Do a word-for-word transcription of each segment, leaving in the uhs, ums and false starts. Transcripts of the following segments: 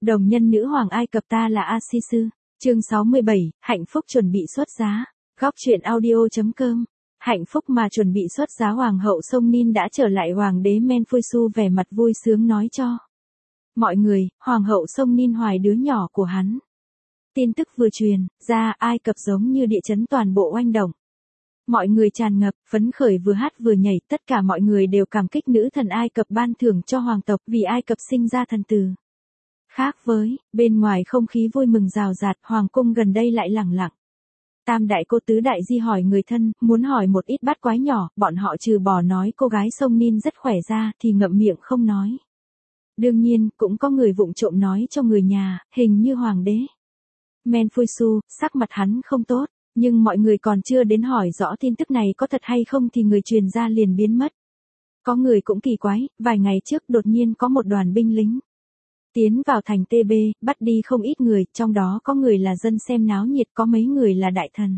Đồng nhân nữ hoàng Ai Cập ta là A-si-sư. Chương sáu mươi bảy, hạnh phúc chuẩn bị xuất giá. Góc truyện audio.com. Hạnh phúc mà chuẩn bị xuất giá hoàng hậu Sông Nin đã trở lại, hoàng đế Menfuisu vẻ mặt vui sướng nói cho mọi người, hoàng hậu Sông Nin hoài đứa nhỏ của hắn. Tin tức vừa truyền ra, Ai Cập giống như địa chấn, toàn bộ oanh động. Mọi người tràn ngập, phấn khởi, vừa hát vừa nhảy, tất cả mọi người đều cảm kích nữ thần Ai Cập ban thưởng cho hoàng tộc vì Ai Cập sinh ra thần tử. Khác với, bên ngoài không khí vui mừng rào rạt, hoàng cung gần đây lại lẳng lặng. Tam đại cô tứ đại di hỏi người thân, muốn hỏi một ít bát quái nhỏ, bọn họ trừ bỏ nói cô gái Sông Nin rất khỏe ra thì ngậm miệng không nói. Đương nhiên, cũng có người vụng trộm nói cho người nhà, hình như hoàng đế Menfuisu, sắc mặt hắn không tốt, nhưng mọi người còn chưa đến hỏi rõ tin tức này có thật hay không thì người truyền ra liền biến mất. Có người cũng kỳ quái, vài ngày trước đột nhiên có một đoàn binh lính tiến vào thành tê bê, bắt đi không ít người, trong đó có người là dân xem náo nhiệt, có mấy người là đại thần.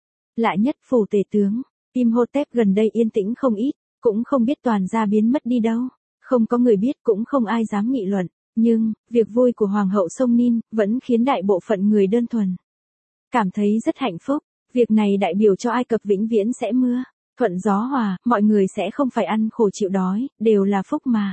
Lạ nhất, phủ tể tướng Imhotep gần đây yên tĩnh không ít, cũng không biết toàn gia biến mất đi đâu. Không có người biết, cũng không ai dám nghị luận, nhưng việc vui của hoàng hậu Sông Nin vẫn khiến đại bộ phận người đơn thuần cảm thấy rất hạnh phúc. Việc này đại biểu cho Ai Cập vĩnh viễn sẽ mưa thuận gió hòa, mọi người sẽ không phải ăn khổ chịu đói, đều là phúc mà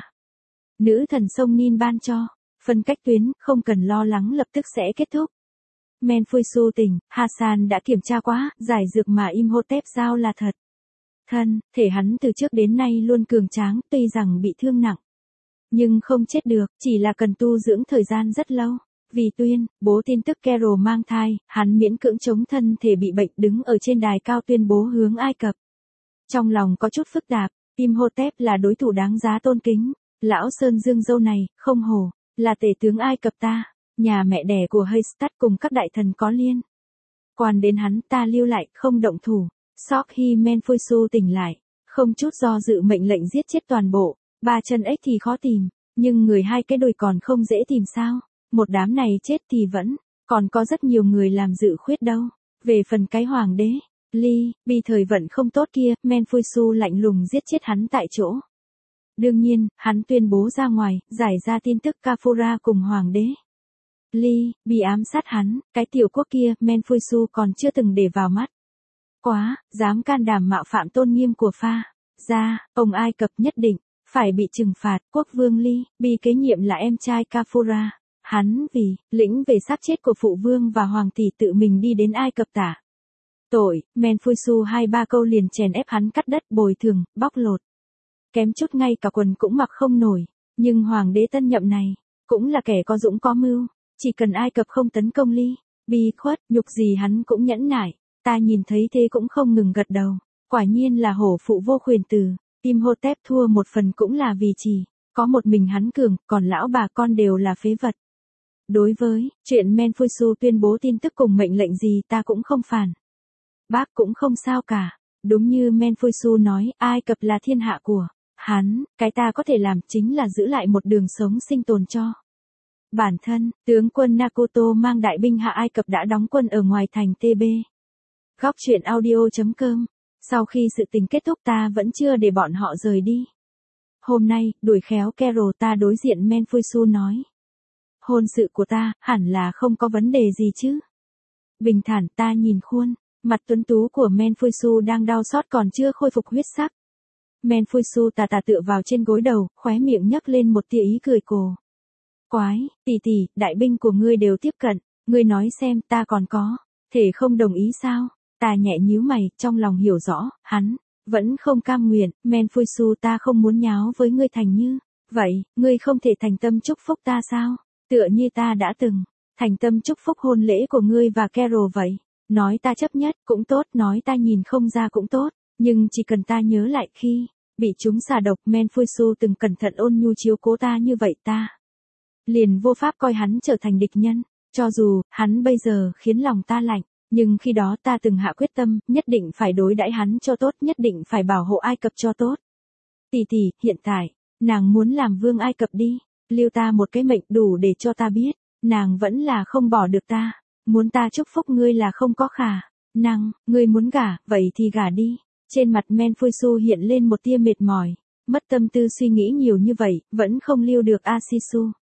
nữ thần Sông Nin ban cho. Phân cách tuyến, không cần lo lắng, lập tức sẽ kết thúc. Menfuisu tỉnh, Hassan đã kiểm tra quá, giải dược mà Imhotep giao là thật. Thân, thể hắn từ trước đến nay luôn cường tráng, tuy rằng bị thương nặng, nhưng không chết được, chỉ là cần tu dưỡng thời gian rất lâu. Vì tuyên bố tin tức Carol mang thai, hắn miễn cưỡng chống thân thể bị bệnh, đứng ở trên đài cao tuyên bố hướng Ai Cập. Trong lòng có chút phức tạp, Imhotep là đối thủ đáng giá tôn kính. Lão Sơn Dương dâu này, không hổ là tể tướng Ai Cập ta, nhà mẹ đẻ của Haystat cùng các đại thần có liên quan đến hắn, ta lưu lại, không động thủ. Sau khi Menfuisu tỉnh lại, không chút do dự mệnh lệnh giết chết toàn bộ. Ba chân ếch thì khó tìm, nhưng người hai cái đùi còn không dễ tìm sao? Một đám này chết thì vẫn còn có rất nhiều người làm dự khuyết đâu. Về phần cái hoàng đế Li, vì thời vận không tốt kia, Menfuisu lạnh lùng giết chết hắn tại chỗ. Đương nhiên, hắn tuyên bố ra ngoài, giải ra tin tức Kafura cùng hoàng đế Li bị ám sát hắn, cái tiểu quốc kia, Menfuisu còn chưa từng để vào mắt. Quá, dám can đảm mạo phạm tôn nghiêm của pha gia, ông Ai Cập nhất định phải bị trừng phạt. Quốc vương Li bị kế nhiệm là em trai Kafura. Hắn vì lĩnh về xác chết của phụ vương và hoàng tỷ tự mình đi đến Ai Cập tả tội. Menfuisu hai ba câu liền chèn ép hắn, cắt đất, bồi thường, bóc lột, kém chút ngay cả quần cũng mặc không nổi. Nhưng hoàng đế tân nhậm này cũng là kẻ có dũng có mưu, chỉ cần Ai Cập không tấn công Li bi khuất, nhục gì hắn cũng nhẫn nại. Ta nhìn thấy thế cũng không ngừng gật đầu. Quả nhiên là hổ phụ vô khuyền tử. Imhotep thua một phần cũng là vì chỉ có một mình hắn cường, còn lão bà con đều là phế vật. Đối với chuyện Menfuisu tuyên bố tin tức cùng mệnh lệnh gì, ta cũng không phản bác, cũng không sao cả. Đúng như Menfuisu nói, Ai Cập là thiên hạ của hắn, cái ta có thể làm chính là giữ lại một đường sống sinh tồn cho bản thân. Tướng quân Nakoto mang đại binh hạ Ai Cập đã đóng quân ở ngoài thành tê bê. Góc truyện audio.com. Sau khi sự tình kết thúc, ta vẫn chưa để bọn họ rời đi. Hôm nay, đuổi khéo Carol ta đối diện Menfuisu nói. Hôn sự của ta, hẳn là không có vấn đề gì chứ. Bình thản, ta nhìn khuôn mặt tuấn tú của Menfuisu đang đau xót còn chưa khôi phục huyết sắc. Menfuisu tà tà tựa vào trên gối đầu, khóe miệng nhấc lên một tia ý cười cổ quái. Tỷ tỷ, đại binh của ngươi đều tiếp cận, ngươi nói xem, ta còn có thể không đồng ý sao? Ta nhẹ nhíu mày, trong lòng hiểu rõ, hắn vẫn không cam nguyện. Menfuisu, ta không muốn nháo với ngươi thành như vậy, ngươi không thể thành tâm chúc phúc ta sao? Tựa như ta đã từng thành tâm chúc phúc hôn lễ của ngươi và Carol vậy. Nói ta chấp nhất cũng tốt, nói ta nhìn không ra cũng tốt, nhưng chỉ cần ta nhớ lại khi bị chúng xà độc, Menfuisu từng cẩn thận ôn nhu chiếu cố ta như vậy, ta liền vô pháp coi hắn trở thành địch nhân. Cho dù hắn bây giờ khiến lòng ta lạnh, nhưng khi đó ta từng hạ quyết tâm, nhất định phải đối đãi hắn cho tốt, nhất định phải bảo hộ Ai Cập cho tốt. Tỷ tỷ, hiện tại nàng muốn làm vương Ai Cập đi, lưu ta một cái mệnh đủ để cho ta biết, nàng vẫn là không bỏ được ta. Muốn ta chúc phúc ngươi là không có khả năng, ngươi muốn gả, vậy thì gả đi. Trên mặt Menfuisu hiện lên một tia mệt mỏi, mất tâm tư suy nghĩ nhiều như vậy, vẫn không lưu được A-si-su.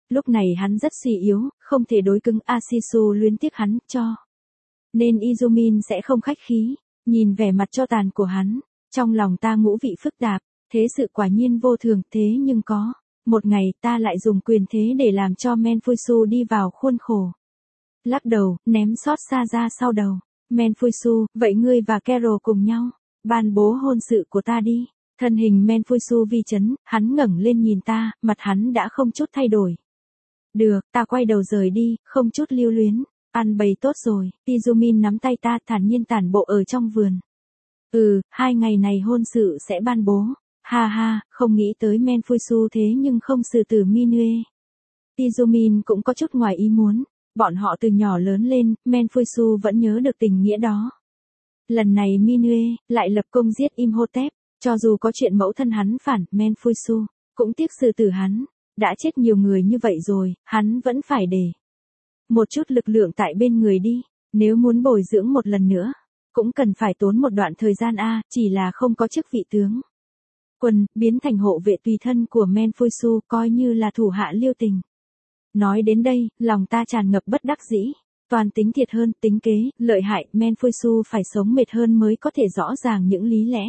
Lúc này hắn rất suy yếu, không thể đối cứng, Asisu luyến tiếc hắn, cho nên Izumin sẽ không khách khí. Nhìn vẻ mặt cho tàn của hắn, trong lòng ta ngũ vị phức tạp, thế sự quả nhiên vô thường, thế nhưng có một ngày ta lại dùng quyền thế để làm cho Menfusu đi vào khuôn khổ. Lắc đầu, ném xót xa ra sau đầu. Menfusu, vậy ngươi và Carol cùng nhau ban bố hôn sự của ta đi. Thân hình Menfusu vi chấn, hắn ngẩng lên nhìn ta, mặt hắn đã không chút thay đổi. Được, ta quay đầu rời đi, không chút lưu luyến. Ăn bày tốt rồi, Izumin nắm tay ta thản nhiên tản bộ ở trong vườn. Ừ, hai ngày này hôn sự sẽ ban bố. Ha ha, không nghĩ tới Menfusu thế nhưng không xử tử Minue. Izumin cũng có chút ngoài ý muốn. Bọn họ từ nhỏ lớn lên, Menfusu vẫn nhớ được tình nghĩa đó. Lần này Minue lại lập công giết Imhotep, cho dù có chuyện mẫu thân hắn phản, Menfusu cũng tiếc xử tử hắn. Đã chết nhiều người như vậy rồi, hắn vẫn phải để một chút lực lượng tại bên người đi. Nếu muốn bồi dưỡng một lần nữa, cũng cần phải tốn một đoạn thời gian a, chỉ là không có chức vị tướng quân, biến thành hộ vệ tùy thân của Menfusu, coi như là thủ hạ liêu tình. Nói đến đây, lòng ta tràn ngập bất đắc dĩ. Toàn tính thiệt hơn, tính kế, lợi hại, Menfusu phải sống mệt hơn mới có thể rõ ràng những lý lẽ.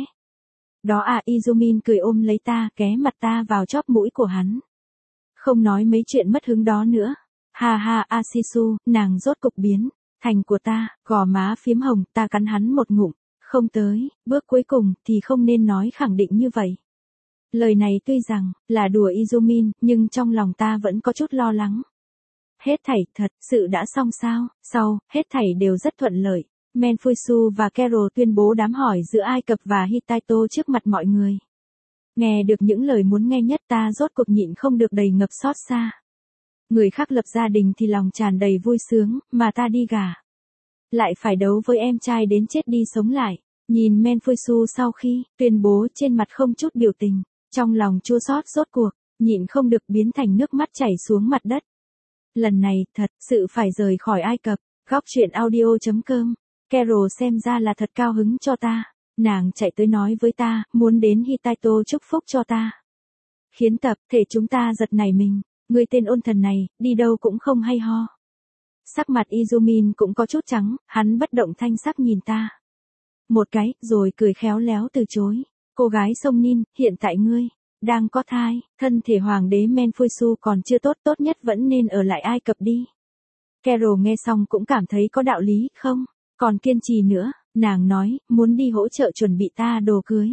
Đó à, Izumin cười ôm lấy ta, ké mặt ta vào chóp mũi của hắn. Không nói mấy chuyện mất hứng đó nữa. Ha ha, Asisu, nàng rốt cục biến thành của ta, gò má phiếm hồng, ta cắn hắn một ngụm. Không tới, bước cuối cùng thì không nên nói khẳng định như vậy. Lời này tuy rằng là đùa Izumin, nhưng trong lòng ta vẫn có chút lo lắng. Hết thảy, thật sự đã xong sao? Sau, hết thảy đều rất thuận lợi. Menfusu và Carol tuyên bố đám hỏi giữa Ai Cập và Hittite trước mặt mọi người. Nghe được những lời muốn nghe nhất, ta rốt cuộc nhịn không được đầy ngập xót xa. Người khác lập gia đình thì lòng tràn đầy vui sướng, mà ta đi gả lại phải đấu với em trai đến chết đi sống lại. Nhìn Menfusu sau khi tuyên bố trên mặt không chút biểu tình, trong lòng chua xót rốt cuộc, nhịn không được biến thành nước mắt chảy xuống mặt đất. Lần này, thật sự phải rời khỏi Ai Cập. Góc truyện audio chấm com. Carol xem ra là thật cao hứng cho ta. Nàng chạy tới nói với ta, muốn đến Hittite chúc phúc cho ta. Khiến tập thể chúng ta giật nảy mình. Người tên ôn thần này, đi đâu cũng không hay ho. Sắc mặt Izumin cũng có chút trắng, hắn bất động thanh sắc nhìn ta một cái, rồi cười khéo léo từ chối. Cô gái sông Nin, hiện tại ngươi đang có thai, thân thể hoàng đế Menfusu còn chưa tốt, tốt nhất vẫn nên ở lại Ai Cập đi. Carol nghe xong cũng cảm thấy có đạo lý, không còn kiên trì nữa, nàng nói, muốn đi hỗ trợ chuẩn bị ta đồ cưới.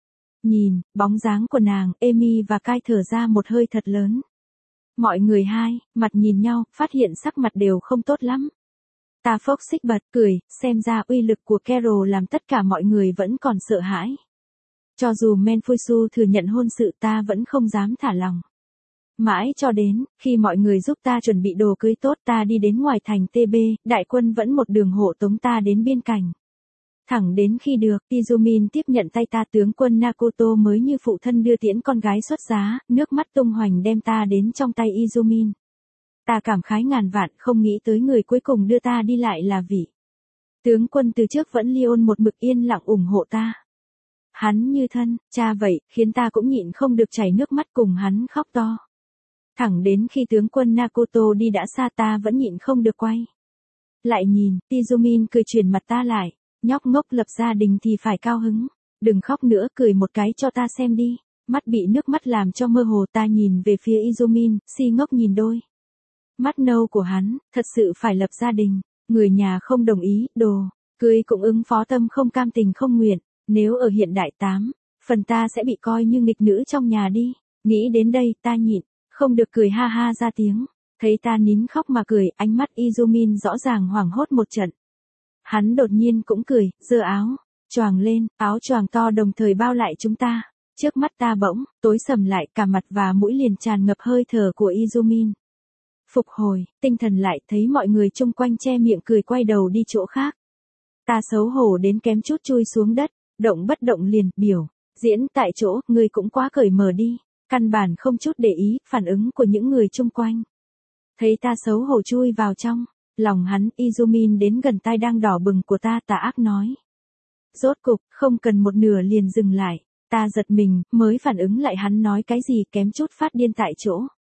Nhìn bóng dáng của nàng, Amy và Kai thở ra một hơi thật lớn. Mọi người hai mặt nhìn nhau, phát hiện sắc mặt đều không tốt lắm. Ta phốc xích bật cười, xem ra uy lực của Carol làm tất cả mọi người vẫn còn sợ hãi. Cho dù Menfusu thừa nhận hôn sự, ta vẫn không dám thả lòng. Mãi cho đến khi mọi người giúp ta chuẩn bị đồ cưới tốt, ta đi đến ngoài thành tê bê, đại quân vẫn một đường hộ tống ta đến biên cảnh. Thẳng đến khi được, Izumin tiếp nhận tay ta, tướng quân Nakoto mới như phụ thân đưa tiễn con gái xuất giá, nước mắt tung hoành đem ta đến trong tay Izumin. Ta cảm khái ngàn vạn, không nghĩ tới người cuối cùng đưa ta đi lại là vị tướng quân từ trước vẫn Lyon một mực yên lặng ủng hộ ta. Hắn như thân cha vậy, khiến ta cũng nhịn không được chảy nước mắt cùng hắn khóc to. Thẳng đến khi tướng quân Nakoto đi đã xa, ta vẫn nhịn không được quay lại nhìn. Izumin cười chuyển mặt ta lại, nhóc ngốc, lập gia đình thì phải cao hứng, đừng khóc nữa, cười một cái cho ta xem đi. Mắt bị nước mắt làm cho mơ hồ, ta nhìn về phía Izumin, si ngốc nhìn đôi mắt nâu của hắn. Thật sự phải lập gia đình, người nhà không đồng ý, đồ cưới cũng ứng phó, tâm không cam tình không nguyện. Nếu ở hiện đại tám phần ta sẽ bị coi như nghịch nữ trong nhà đi. Nghĩ đến đây, ta nhịn không được cười ha ha ra tiếng. Thấy ta nín khóc mà cười, ánh mắt Izumin rõ ràng hoảng hốt một trận. Hắn đột nhiên cũng cười, giơ áo choàng lên, áo choàng to đồng thời bao lại chúng ta. Trước mắt ta bỗng tối sầm lại, cả mặt và mũi liền tràn ngập hơi thở của Izumin. Phục hồi tinh thần lại, thấy mọi người chung quanh che miệng cười, quay đầu đi chỗ khác. Ta xấu hổ đến kém chút chui xuống đất, động bất động liền biểu diễn tại chỗ. Người cũng quá cởi mở đi, căn bản không chút để ý phản ứng của những người chung quanh. Thấy ta xấu hổ chui vào trong lòng hắn, Izumin đến gần tai đang đỏ bừng của ta, tà ác nói. Rốt cục, không cần một nửa liền dừng lại. Ta giật mình, mới phản ứng lại hắn nói cái gì, kém chút phát điên tại chỗ.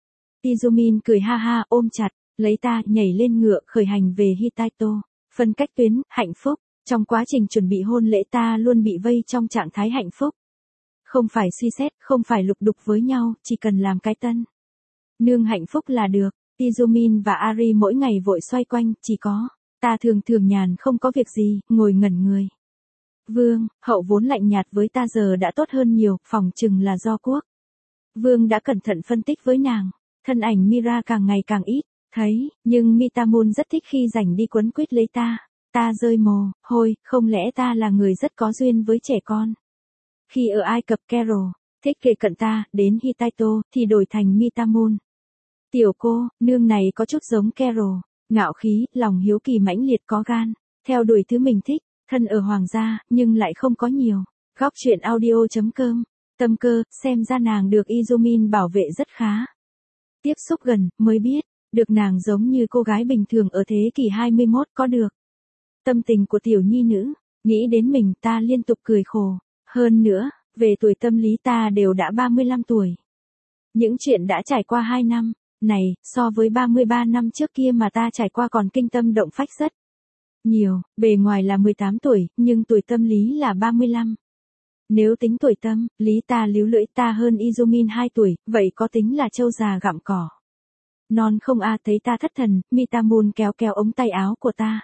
Tizumin cười ha ha ôm chặt, lấy ta nhảy lên ngựa khởi hành về Hitaito. Phân cách tuyến, hạnh phúc. Trong quá trình chuẩn bị hôn lễ ta luôn bị vây trong trạng thái hạnh phúc. Không phải suy xét, không phải lục đục với nhau, chỉ cần làm cái tân. Nương hạnh phúc là được. Tizumin và Ari mỗi ngày vội xoay quanh, chỉ có. Ta thường thường nhàn không có việc gì, ngồi ngẩn người. Vương, hậu vốn lạnh nhạt với ta giờ đã tốt hơn nhiều, phỏng chừng là do quốc. Vương đã cẩn thận phân tích với nàng. Thân ảnh Mira càng ngày càng ít, thấy, nhưng Mitamun rất thích khi rảnh đi quấn quýt lấy ta. Ta rơi mồ, hôi, không lẽ ta là người rất có duyên với trẻ con. Khi ở Ai Cập Carol, thích kề cận ta, đến Hitaito, thì đổi thành Mitamun. Tiểu cô, nương này có chút giống Carol, ngạo khí, lòng hiếu kỳ mãnh liệt có gan, theo đuổi thứ mình thích, thân ở hoàng gia, nhưng lại không có nhiều. Góc truyện audio.com, tâm cơ, xem ra nàng được Izumin bảo vệ rất khá. Tiếp xúc gần, mới biết, được nàng giống như cô gái bình thường ở thế kỷ hai mươi mốt có được. Tâm tình của tiểu nhi nữ, nghĩ đến mình ta liên tục cười khổ. Hơn nữa, về tuổi tâm lý ta đều đã ba mươi lăm tuổi. Những chuyện đã trải qua hai năm, này, so với ba mươi ba năm trước kia mà ta trải qua còn kinh tâm động phách rất nhiều, bề ngoài là mười tám tuổi, nhưng tuổi tâm lý là ba mươi lăm. Nếu tính tuổi tâm, lý ta líu lưỡi ta hơn Izumin hai tuổi, vậy có tính là trâu già gặm cỏ. Non không a thấy ta thất thần, Mitamun kéo kéo ống tay áo của ta.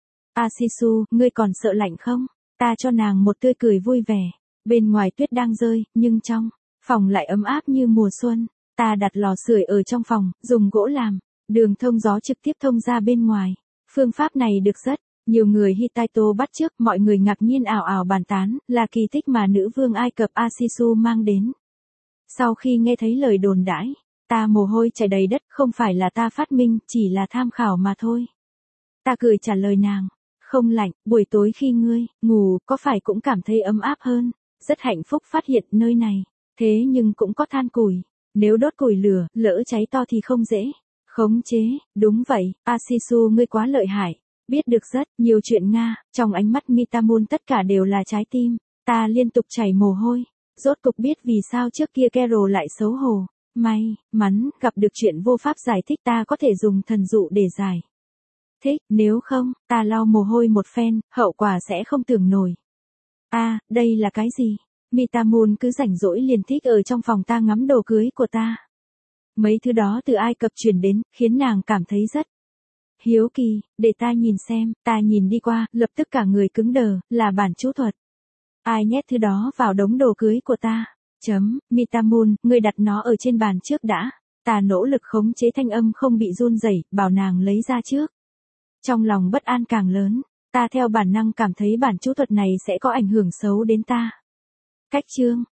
Asisu, ngươi còn sợ lạnh không? Ta cho nàng một tươi cười vui vẻ. Bên ngoài tuyết đang rơi, nhưng trong phòng lại ấm áp như mùa xuân. Ta đặt lò sưởi ở trong phòng, dùng gỗ làm. Đường thông gió trực tiếp thông ra bên ngoài. Phương pháp này được rất nhiều người Hitaito bắt chước, mọi người ngạc nhiên ảo ảo bàn tán, là kỳ tích mà nữ vương Ai Cập Asisu mang đến. Sau khi nghe thấy lời đồn đãi, ta mồ hôi chảy đầy đất, không phải là ta phát minh, chỉ là tham khảo mà thôi. Ta cười trả lời nàng, không lạnh, buổi tối khi ngươi ngủ, có phải cũng cảm thấy ấm áp hơn, rất hạnh phúc phát hiện nơi này, thế nhưng cũng có than củi, nếu đốt củi lửa, lỡ cháy to thì không dễ khống chế, đúng vậy, Asisu ngươi quá lợi hại, biết được rất nhiều chuyện Nga, trong ánh mắt Mitamun tất cả đều là trái tim, ta liên tục chảy mồ hôi, rốt cục biết vì sao trước kia Carol lại xấu hổ, may mắn gặp được chuyện vô pháp giải thích ta có thể dùng thần dụ để giải thích, nếu không, ta lau mồ hôi một phen, hậu quả sẽ không tưởng nổi. A, à, đây là cái gì? Mitamun cứ rảnh rỗi liền thích ở trong phòng ta ngắm đồ cưới của ta. Mấy thứ đó từ Ai Cập chuyển đến, khiến nàng cảm thấy rất hiếu kỳ, để ta nhìn xem, ta nhìn đi qua, lập tức cả người cứng đờ, là bản chú thuật. Ai nhét thứ đó vào đống đồ cưới của ta? Chấm, Mitamun, ngươi đặt nó ở trên bàn trước đã. Ta nỗ lực khống chế thanh âm không bị run rẩy, bảo nàng lấy ra trước. Trong lòng bất an càng lớn, ta theo bản năng cảm thấy bản chú thuật này sẽ có ảnh hưởng xấu đến ta. Cách chương,